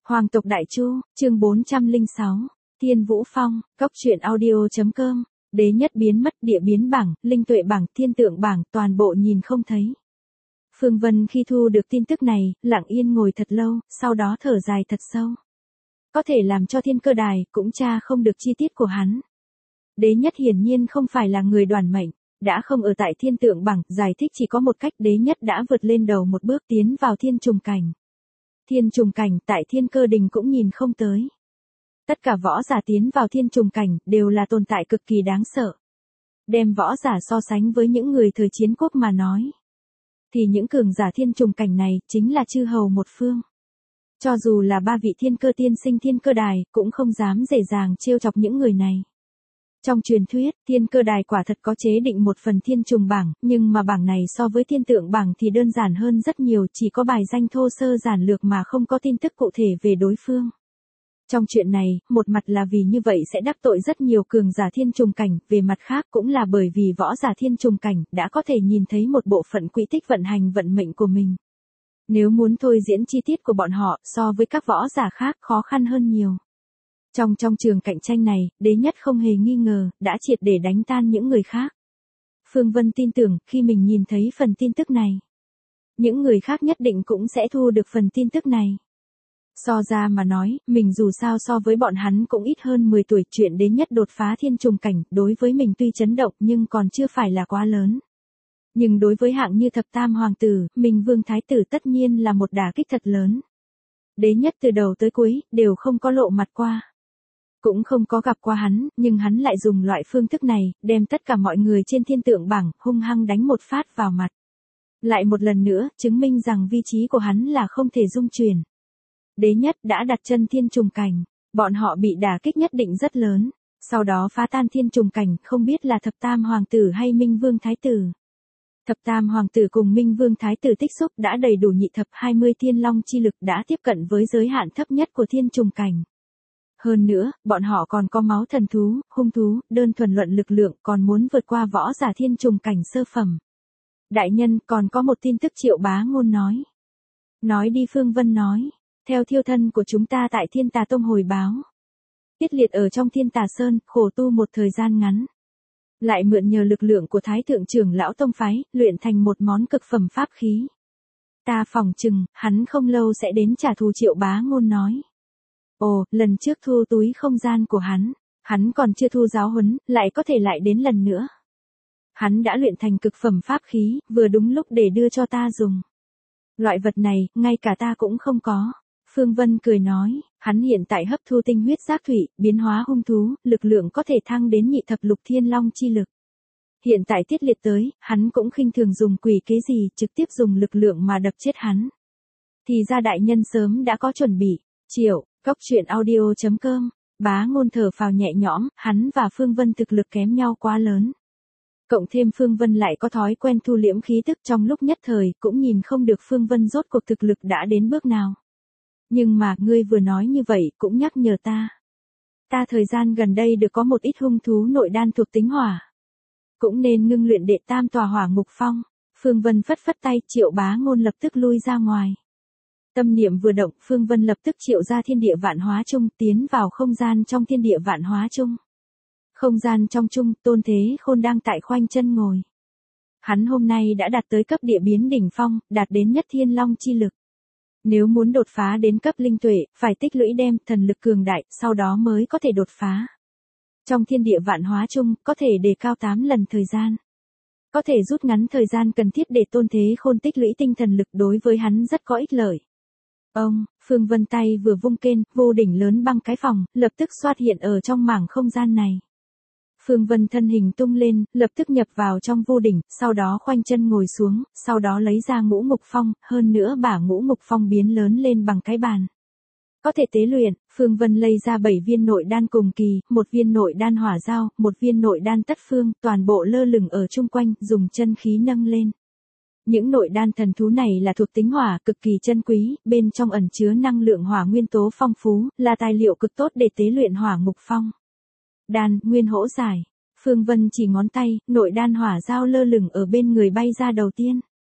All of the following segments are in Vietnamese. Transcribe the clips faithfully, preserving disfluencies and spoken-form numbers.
Hoàng tộc Đại Chu, chương bốn trăm lẻ sáu, Thiên Vũ Phong, cốc truyện audio.com, đế nhất biến mất, địa biến bảng, linh tuệ bảng, thiên tượng bảng, toàn bộ nhìn không thấy. Phương Vân khi thu được tin tức này, lặng yên ngồi thật lâu, sau đó thở dài thật sâu. Có thể làm cho thiên cơ đài, cũng tra không được chi tiết của hắn. Đế nhất hiển nhiên không phải là người đoản mệnh, đã không ở tại thiên tượng bảng, giải thích chỉ có một cách, đế nhất đã vượt lên đầu một bước tiến vào thiên trùng cảnh. Thiên trùng cảnh tại thiên cơ đình cũng nhìn không tới. Tất cả võ giả tiến vào thiên trùng cảnh đều là tồn tại cực kỳ đáng sợ. Đem võ giả so sánh với những người thời chiến quốc mà nói, thì những cường giả thiên trùng cảnh này chính là chư hầu một phương. Cho dù là ba vị thiên cơ tiên sinh thiên cơ đài cũng không dám dễ dàng trêu chọc những người này. Trong truyền thuyết, thiên cơ đài quả thật có chế định một phần thiên trùng bảng, nhưng mà bảng này so với thiên tượng bảng thì đơn giản hơn rất nhiều, chỉ có bài danh thô sơ giản lược mà không có tin tức cụ thể về đối phương. Trong chuyện này, một mặt là vì như vậy sẽ đắc tội rất nhiều cường giả thiên trùng cảnh, về mặt khác cũng là bởi vì võ giả thiên trùng cảnh đã có thể nhìn thấy một bộ phận quỹ tích vận hành vận mệnh của mình. Nếu muốn thôi diễn chi tiết của bọn họ so với các võ giả khác khó khăn hơn nhiều. Trong trong trường cạnh tranh này, đế nhất không hề nghi ngờ, đã triệt để đánh tan những người khác. Phương Vân tin tưởng, khi mình nhìn thấy phần tin tức này, những người khác nhất định cũng sẽ thu được phần tin tức này. So ra mà nói, mình dù sao so với bọn hắn cũng ít hơn mười tuổi, chuyện đế nhất đột phá thiên trùng cảnh, đối với mình tuy chấn động nhưng còn chưa phải là quá lớn. Nhưng đối với hạng như thập tam hoàng tử, Minh Vương Thái tử tất nhiên là một đả kích thật lớn. Đế nhất từ đầu tới cuối, đều không có lộ mặt qua. Cũng không có gặp qua hắn, nhưng hắn lại dùng loại phương thức này, đem tất cả mọi người trên thiên tượng bảng, hung hăng đánh một phát vào mặt. Lại một lần nữa, chứng minh rằng vị trí của hắn là không thể dung chuyển. Đế nhất đã đặt chân thiên trùng cảnh, bọn họ bị đả kích nhất định rất lớn. Sau đó phá tan thiên trùng cảnh, không biết là thập tam hoàng tử hay Minh Vương Thái tử. Thập tam hoàng tử cùng Minh Vương Thái tử tích xúc đã đầy đủ nhị thập hai mươi thiên long chi lực, đã tiếp cận với giới hạn thấp nhất của thiên trùng cảnh. Hơn nữa, bọn họ còn có máu thần thú, hung thú, đơn thuần luận lực lượng, còn muốn vượt qua võ giả thiên trùng cảnh sơ phẩm. Đại nhân, còn có một tin tức Triệu Bá Ngôn nói. Nói đi. Phương Vân nói, theo thiêu thân của chúng ta tại Thiên Tà Tông hồi báo. Tiết Liệt ở trong Thiên Tà Sơn, khổ tu một thời gian ngắn. Lại mượn nhờ lực lượng của Thái Thượng trưởng lão tông phái, luyện thành một món cực phẩm pháp khí. Ta phỏng chừng, hắn không lâu sẽ đến trả thù. Triệu Bá Ngôn nói. Ồ, lần trước thu túi không gian của hắn, hắn còn chưa thu giáo huấn, lại có thể lại đến lần nữa. Hắn đã luyện thành cực phẩm pháp khí, vừa đúng lúc để đưa cho ta dùng. Loại vật này, ngay cả ta cũng không có. Phương Vân cười nói, hắn hiện tại hấp thu tinh huyết giác thủy, biến hóa hung thú, lực lượng có thể thăng đến nhị thập lục thiên long chi lực. Hiện tại Tiết Liệt tới, hắn cũng khinh thường dùng quỷ kế gì, trực tiếp dùng lực lượng mà đập chết hắn. Thì ra đại nhân sớm đã có chuẩn bị. Triệu, cốc truyện audio.com, Bá Ngôn thở phào nhẹ nhõm, hắn và Phương Vân thực lực kém nhau quá lớn. Cộng thêm Phương Vân lại có thói quen thu liễm khí tức, trong lúc nhất thời cũng nhìn không được Phương Vân rốt cuộc thực lực đã đến bước nào. Nhưng mà, ngươi vừa nói như vậy cũng nhắc nhở ta. Ta thời gian gần đây được có một ít hung thú nội đan thuộc tính hỏa. Cũng nên ngưng luyện đệ tam tòa hỏa ngục phong. Phương Vân phất phất tay, Triệu Bá Ngôn lập tức lui ra ngoài. Tâm niệm vừa động, Phương Vân lập tức triệu ra thiên địa vạn hóa chung, tiến vào không gian trong thiên địa vạn hóa chung. Không gian trong chung, Tôn Thế Khôn đang tại khoanh chân ngồi. Hắn hôm nay đã đạt tới cấp địa biến đỉnh phong, đạt đến nhất thiên long chi lực. Nếu muốn đột phá đến cấp linh tuệ, phải tích lũy đem thần lực cường đại, sau đó mới có thể đột phá. Trong thiên địa vạn hóa chung, có thể đề cao tám lần thời gian. Có thể rút ngắn thời gian cần thiết để Tôn Thế Khôn tích lũy tinh thần lực, đối với hắn rất có ích lợi. Ông, Phương Vân tay vừa vung kên, vô đỉnh lớn băng cái phòng, lập tức xuất hiện ở trong mảng không gian này. Phương Vân thân hình tung lên, lập tức nhập vào trong vô đỉnh, sau đó khoanh chân ngồi xuống, sau đó lấy ra ngũ ngục phong, hơn nữa bả ngũ ngục phong biến lớn lên bằng cái bàn. Có thể tế luyện, Phương Vân lấy ra bảy viên nội đan cùng kỳ, một viên nội đan hỏa giao, một viên nội đan tất phương, toàn bộ lơ lửng ở chung quanh, dùng chân khí nâng lên. Những nội đan thần thú này là thuộc tính hỏa, cực kỳ chân quý, bên trong ẩn chứa năng lượng hỏa nguyên tố phong phú, là tài liệu cực tốt để tế luyện hỏa ngục phong. Đan, nguyên hỗ giải. Phương Vân chỉ ngón tay, nội đan hỏa giao lơ lửng ở bên người bay ra đầu tiên.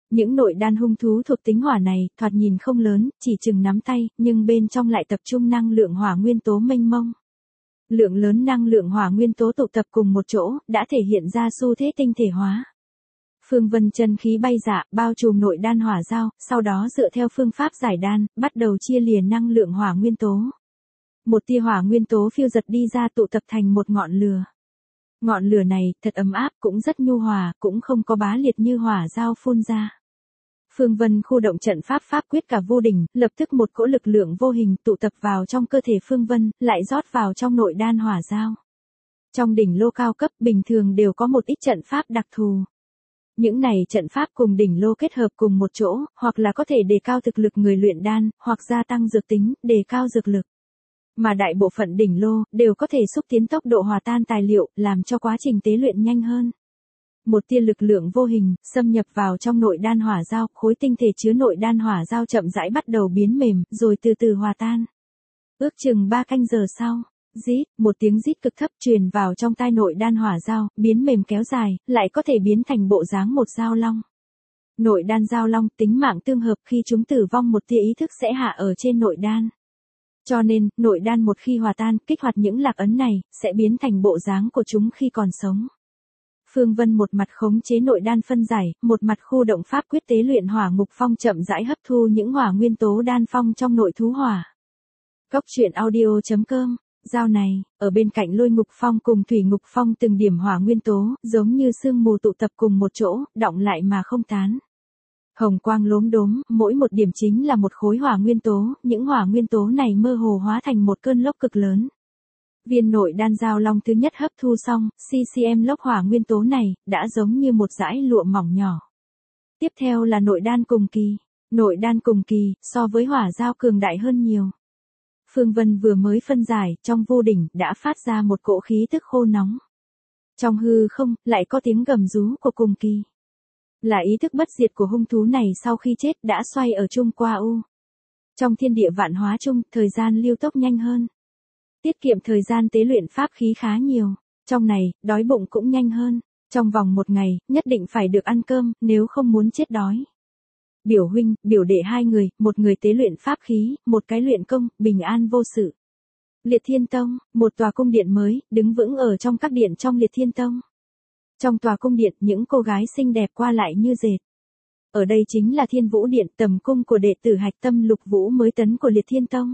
Những nội đan hung thú thuộc tính hỏa này, thoạt nhìn không lớn, chỉ chừng nắm tay, nhưng bên trong lại tập trung năng lượng hỏa nguyên tố mênh mông. Lượng lớn năng lượng hỏa nguyên tố tụ tập cùng một chỗ, đã thể hiện ra xu thế tinh thể hóa. Phương Vân chân khí bay dạ, bao trùm nội đan hỏa giao, sau đó dựa theo phương pháp giải đan, bắt đầu chia lìa năng lượng hỏa nguyên tố. Một tia hỏa nguyên tố phiêu giật đi ra tụ tập thành một ngọn lửa. Ngọn lửa này, thật ấm áp, cũng rất nhu hòa, cũng không có bá liệt như hỏa giao phun ra. Phương Vân khu động trận pháp pháp quyết cả vô đỉnh, lập tức một cỗ lực lượng vô hình tụ tập vào trong cơ thể Phương Vân, lại rót vào trong nội đan hỏa giao. Trong đỉnh lô cao cấp bình thường đều có một ít trận pháp đặc thù. Những này trận pháp cùng đỉnh lô kết hợp cùng một chỗ, hoặc là có thể đề cao thực lực người luyện đan, hoặc gia tăng dược tính, đề cao dược lực. Mà đại bộ phận đỉnh lô, đều có thể xúc tiến tốc độ hòa tan tài liệu, làm cho quá trình tế luyện nhanh hơn. Một tia lực lượng vô hình, xâm nhập vào trong nội đan hỏa giao, khối tinh thể chứa nội đan hỏa giao chậm rãi bắt đầu biến mềm, rồi từ từ hòa tan. Ước chừng ba canh giờ sau, rít, một tiếng rít cực thấp truyền vào trong tai nội đan hỏa giao, biến mềm kéo dài, lại có thể biến thành bộ dáng một dao long. Nội đan dao long tính mạng tương hợp, khi chúng tử vong một tia ý thức sẽ hạ ở trên nội đan. Cho nên, nội đan một khi hòa tan, kích hoạt những lạc ấn này, sẽ biến thành bộ dáng của chúng khi còn sống. Phương Vân một mặt khống chế nội đan phân giải, một mặt khu động pháp quyết tế luyện hỏa ngục phong chậm rãi hấp thu những hỏa nguyên tố đan phong trong nội thú hỏa. Cốc truyện audio chấm com, dao này, ở bên cạnh lôi ngục phong cùng thủy ngục phong từng điểm hỏa nguyên tố, giống như sương mù tụ tập cùng một chỗ, đọng lại mà không tán. Hồng quang lốm đốm, mỗi một điểm chính là một khối hỏa nguyên tố, những hỏa nguyên tố này mơ hồ hóa thành một cơn lốc cực lớn. Viên nội đan dao long thứ nhất hấp thu xong, xê xê em lốc hỏa nguyên tố này, đã giống như một dải lụa mỏng nhỏ. Tiếp theo là nội đan cùng kỳ. Nội đan cùng kỳ, so với hỏa dao cường đại hơn nhiều. Phương Vân vừa mới phân giải, trong vô đỉnh, đã phát ra một cỗ khí tức khô nóng. Trong hư không, lại có tiếng gầm rú của cùng kỳ. Là ý thức bất diệt của hung thú này sau khi chết đã xoay ở chung qua u. Trong thiên địa vạn hóa chung, thời gian lưu tốc nhanh hơn. Tiết kiệm thời gian tế luyện pháp khí khá nhiều. Trong này, đói bụng cũng nhanh hơn. Trong vòng một ngày, nhất định phải được ăn cơm, nếu không muốn chết đói. Biểu huynh, biểu đệ hai người, một người tế luyện pháp khí, một cái luyện công, bình an vô sự. Liệt Thiên Tông, một tòa cung điện mới, đứng vững ở trong các điện trong Liệt Thiên Tông. Trong tòa cung điện, những cô gái xinh đẹp qua lại như dệt. Ở đây chính là Thiên Vũ Điện, tầm cung của đệ tử hạch tâm Lục Vũ mới tấn của Liệt Thiên Tông.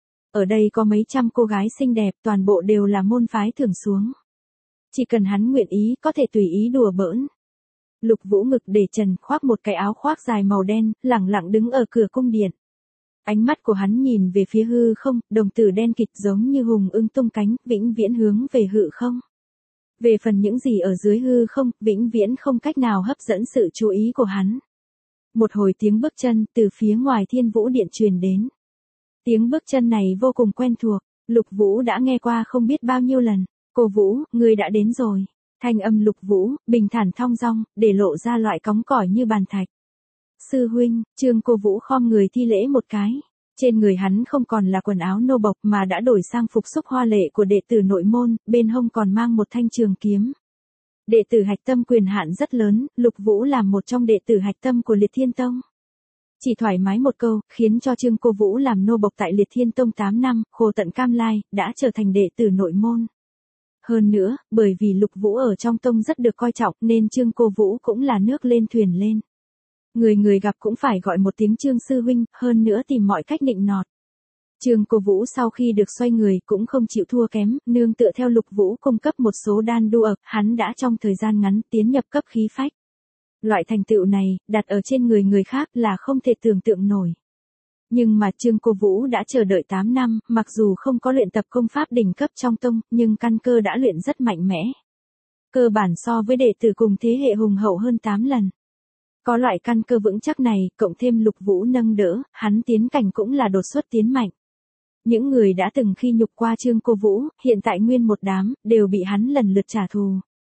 Ở đây có mấy trăm cô gái xinh đẹp, toàn bộ đều là môn phái thưởng xuống. Chỉ cần hắn nguyện ý, có thể tùy ý đùa bỡn. Lục Vũ ngực để trần, khoác một cái áo khoác dài màu đen, lẳng lặng đứng ở cửa cung điện. Ánh mắt của hắn nhìn về phía hư không, đồng tử đen kịt giống như hùng ưng tung cánh, vĩnh viễn hướng về hư không. Về phần những gì ở dưới hư không, vĩnh viễn không cách nào hấp dẫn sự chú ý của hắn. Một hồi tiếng bước chân từ phía ngoài Thiên Vũ Điện truyền đến. Tiếng bước chân này vô cùng quen thuộc, Lục Vũ đã nghe qua không biết bao nhiêu lần. Cô Vũ, ngươi đã đến rồi. Thanh âm Lục Vũ, bình thản thong dong, để lộ ra loại cóng cỏi như bàn thạch. Sư huynh, Trương Cô Vũ khom người thi lễ một cái. Trên người hắn không còn là quần áo nô bộc mà đã đổi sang phục sức hoa lệ của đệ tử nội môn, bên hông còn mang một thanh trường kiếm. Đệ tử hạch tâm quyền hạn rất lớn, Lục Vũ làm một trong đệ tử hạch tâm của Liệt Thiên Tông. Chỉ thoải mái một câu, khiến cho Trương Cô Vũ làm nô bộc tại Liệt Thiên Tông tám năm, khổ tận cam lai, đã trở thành đệ tử nội môn. Hơn nữa, bởi vì Lục Vũ ở trong tông rất được coi trọng nên Trương Cô Vũ cũng là nước lên thuyền lên. Người người gặp cũng phải gọi một tiếng Trương sư huynh, hơn nữa tìm mọi cách nịnh nọt. Trương Cô Vũ sau khi được xoay người cũng không chịu thua kém, nương tựa theo Lục Vũ cung cấp một số đan đu ập, hắn đã trong thời gian ngắn tiến nhập cấp khí phách. Loại thành tựu này, đặt ở trên người người khác là không thể tưởng tượng nổi. Nhưng mà Trương Cô Vũ đã chờ đợi tám năm, mặc dù không có luyện tập công pháp đỉnh cấp trong tông, nhưng căn cơ đã luyện rất mạnh mẽ. Cơ bản so với đệ tử cùng thế hệ hùng hậu hơn tám lần. Có loại căn cơ vững chắc này, cộng thêm Lục Vũ nâng đỡ, hắn tiến cảnh cũng là đột xuất tiến mạnh. Những người đã từng khi nhục qua Trương Cô Vũ, hiện tại nguyên một đám, đều bị hắn lần lượt trả thù.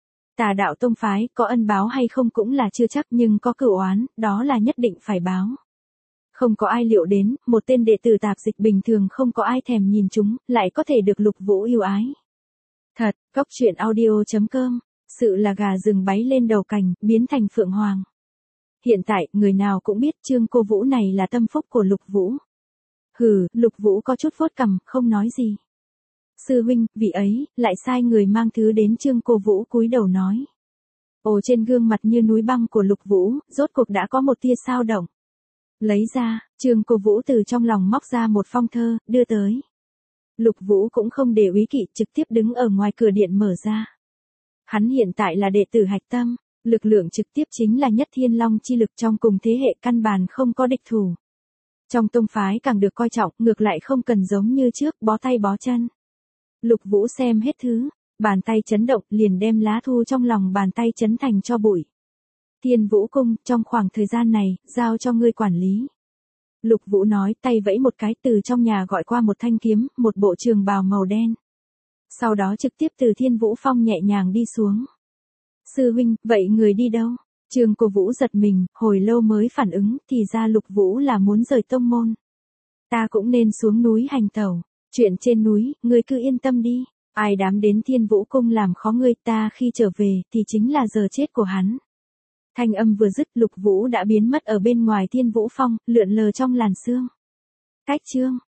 Tà đạo tông phái, có ân báo hay không cũng là chưa chắc, nhưng có cửu oán, đó là nhất định phải báo. Không có ai liệu đến, một tên đệ tử tạp dịch bình thường không có ai thèm nhìn chúng, lại có thể được Lục Vũ yêu ái. Thật, cốc truyện audio chấm com, sự là gà rừng báy lên đầu cành, biến thành phượng hoàng. Hiện tại, người nào cũng biết Trương Cô Vũ này là tâm phúc của Lục Vũ. Hừ, Lục Vũ có chút vuốt cằm, không nói gì. Sư huynh, vị ấy, lại sai người mang thứ đến. Trương Cô Vũ cúi đầu nói. Ồ, trên gương mặt như núi băng của Lục Vũ, rốt cuộc đã có một tia sao động. Lấy ra, Trương Cô Vũ từ trong lòng móc ra một phong thơ, đưa tới. Lục Vũ cũng không để ý kỵ, trực tiếp đứng ở ngoài cửa điện mở ra. Hắn hiện tại là đệ tử hạch tâm, lực lượng trực tiếp chính là nhất thiên long chi lực, trong cùng thế hệ căn bản không có địch thủ. Trong tông phái càng được coi trọng, ngược lại không cần giống như trước, bó tay bó chân. Lục Vũ xem hết thứ, bàn tay chấn động, liền đem lá thu trong lòng bàn tay chấn thành cho bụi. Thiên Vũ Cung, trong khoảng thời gian này, giao cho ngươi quản lý. Lục Vũ nói, tay vẫy một cái, từ trong nhà gọi qua một thanh kiếm, một bộ trường bào màu đen. Sau đó trực tiếp từ Thiên Vũ Phong nhẹ nhàng đi xuống. Sư huynh, vậy người đi đâu? Trương Cô Vũ giật mình, hồi lâu mới phản ứng, thì ra Lục Vũ là muốn rời tông môn. Ta cũng nên xuống núi hành tẩu, chuyện trên núi, ngươi cứ yên tâm đi, ai dám đến Thiên Vũ Cung làm khó ngươi, ta khi trở về, thì chính là giờ chết của hắn. Thanh âm vừa dứt, Lục Vũ đã biến mất ở bên ngoài Thiên Vũ Phong, lượn lờ trong làn sương. Cách chương